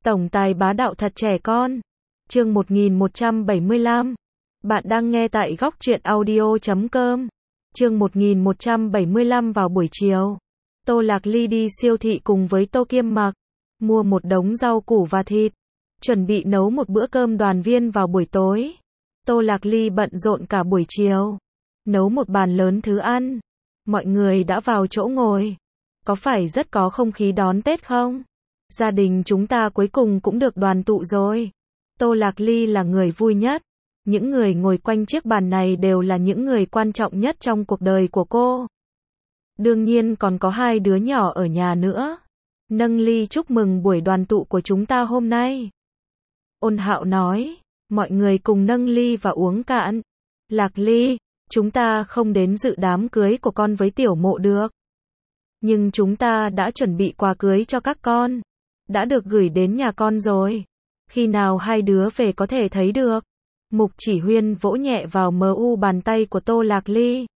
Tổng tài bá đạo thật trẻ con. Chương 1175. Bạn đang nghe tại góc truyện audio.com. Chương 1175 vào buổi chiều. Tô Lạc Ly đi siêu thị cùng với Tô Kiêm Mặc, mua một đống rau củ và thịt, chuẩn bị nấu một bữa cơm đoàn viên vào buổi tối. Tô Lạc Ly bận rộn cả buổi chiều, nấu một bàn lớn thứ ăn. Mọi người đã vào chỗ ngồi. Có phải rất có không khí đón Tết không? Gia đình chúng ta cuối cùng cũng được đoàn tụ rồi. Tô Lạc Ly là người vui nhất. Những người ngồi quanh chiếc bàn này đều là những người quan trọng nhất trong cuộc đời của cô. Đương nhiên còn có hai đứa nhỏ ở nhà nữa. Nâng ly chúc mừng buổi đoàn tụ của chúng ta hôm nay. Ôn Hạo nói, mọi người cùng nâng ly và uống cạn. Lạc Ly, chúng ta không đến dự đám cưới của con với Tiểu Mộ được. Nhưng chúng ta đã chuẩn bị quà cưới cho các con. Đã được gửi đến nhà con rồi. Khi nào hai đứa về có thể thấy được. Mục Chỉ Huyên vỗ nhẹ vào bàn tay của Tô Lạc Ly.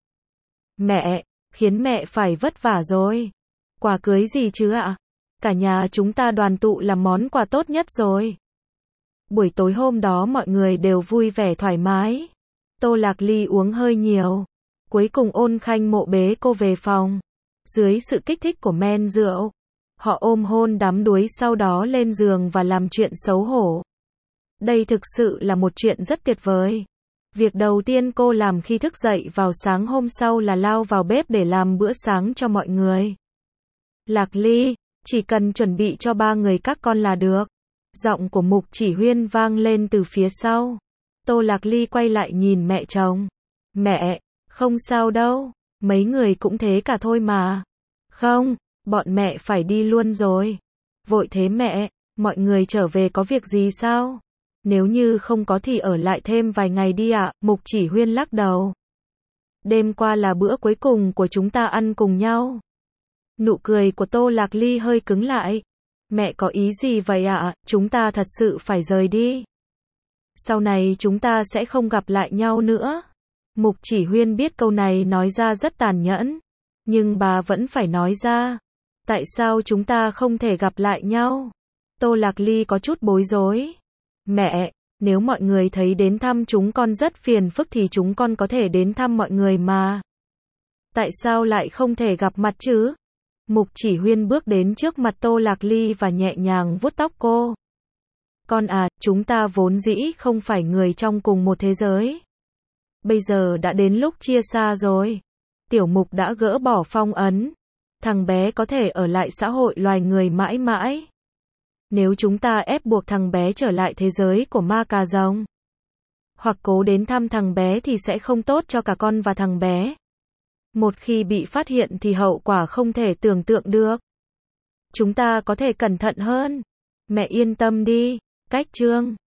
Mẹ, khiến mẹ phải vất vả rồi. Quà cưới gì chứ ạ? Cả nhà chúng ta đoàn tụ là món quà tốt nhất rồi. Buổi tối hôm đó mọi người đều vui vẻ thoải mái. Tô Lạc Ly uống hơi nhiều. Cuối cùng Ôn Khanh Mộ bế cô về phòng. Dưới sự kích thích của men rượu, họ ôm hôn đắm đuối, sau đó lên giường và làm chuyện xấu hổ. Đây thực sự là một chuyện rất tuyệt vời. Việc đầu tiên cô làm khi thức dậy vào sáng hôm sau là lao vào bếp để làm bữa sáng cho mọi người. Lạc Ly, chỉ cần chuẩn bị cho 3 người các con là được. Giọng của Mục Chỉ Huyên vang lên từ phía sau. Tô Lạc Ly quay lại nhìn mẹ chồng. Mẹ, không sao đâu, mấy người cũng thế cả thôi mà. Không, bọn mẹ phải đi luôn rồi. Vội thế mẹ, mọi người trở về có việc gì sao? Nếu như không có thì ở lại thêm vài ngày đi ạ. Mục Chỉ Huyên lắc đầu. Đêm qua là bữa cuối cùng của chúng ta ăn cùng nhau. Nụ cười của Tô Lạc Ly hơi cứng lại. Mẹ có ý gì vậy ạ? Chúng ta thật sự phải rời đi. Sau này chúng ta sẽ không gặp lại nhau nữa. Mục Chỉ Huyên biết câu này nói ra rất tàn nhẫn. Nhưng bà vẫn phải nói ra. Tại sao chúng ta không thể gặp lại nhau? Tô Lạc Ly có chút bối rối. Mẹ, nếu mọi người thấy đến thăm chúng con rất phiền phức thì chúng con có thể đến thăm mọi người mà. Tại sao lại không thể gặp mặt chứ? Mục Chỉ Huyên bước đến trước mặt Tô Lạc Ly và nhẹ nhàng vuốt tóc cô. Con à, chúng ta vốn dĩ không phải người trong cùng một thế giới. Bây giờ đã đến lúc chia xa rồi. Tiểu Mục đã gỡ bỏ phong ấn. Thằng bé có thể ở lại xã hội loài người mãi mãi. Nếu chúng ta ép buộc thằng bé trở lại thế giới của ma cà rồng, hoặc cố đến thăm thằng bé thì sẽ không tốt cho cả con và thằng bé. Một khi bị phát hiện thì hậu quả không thể tưởng tượng được. Chúng ta có thể cẩn thận hơn. Mẹ yên tâm đi. Cách chương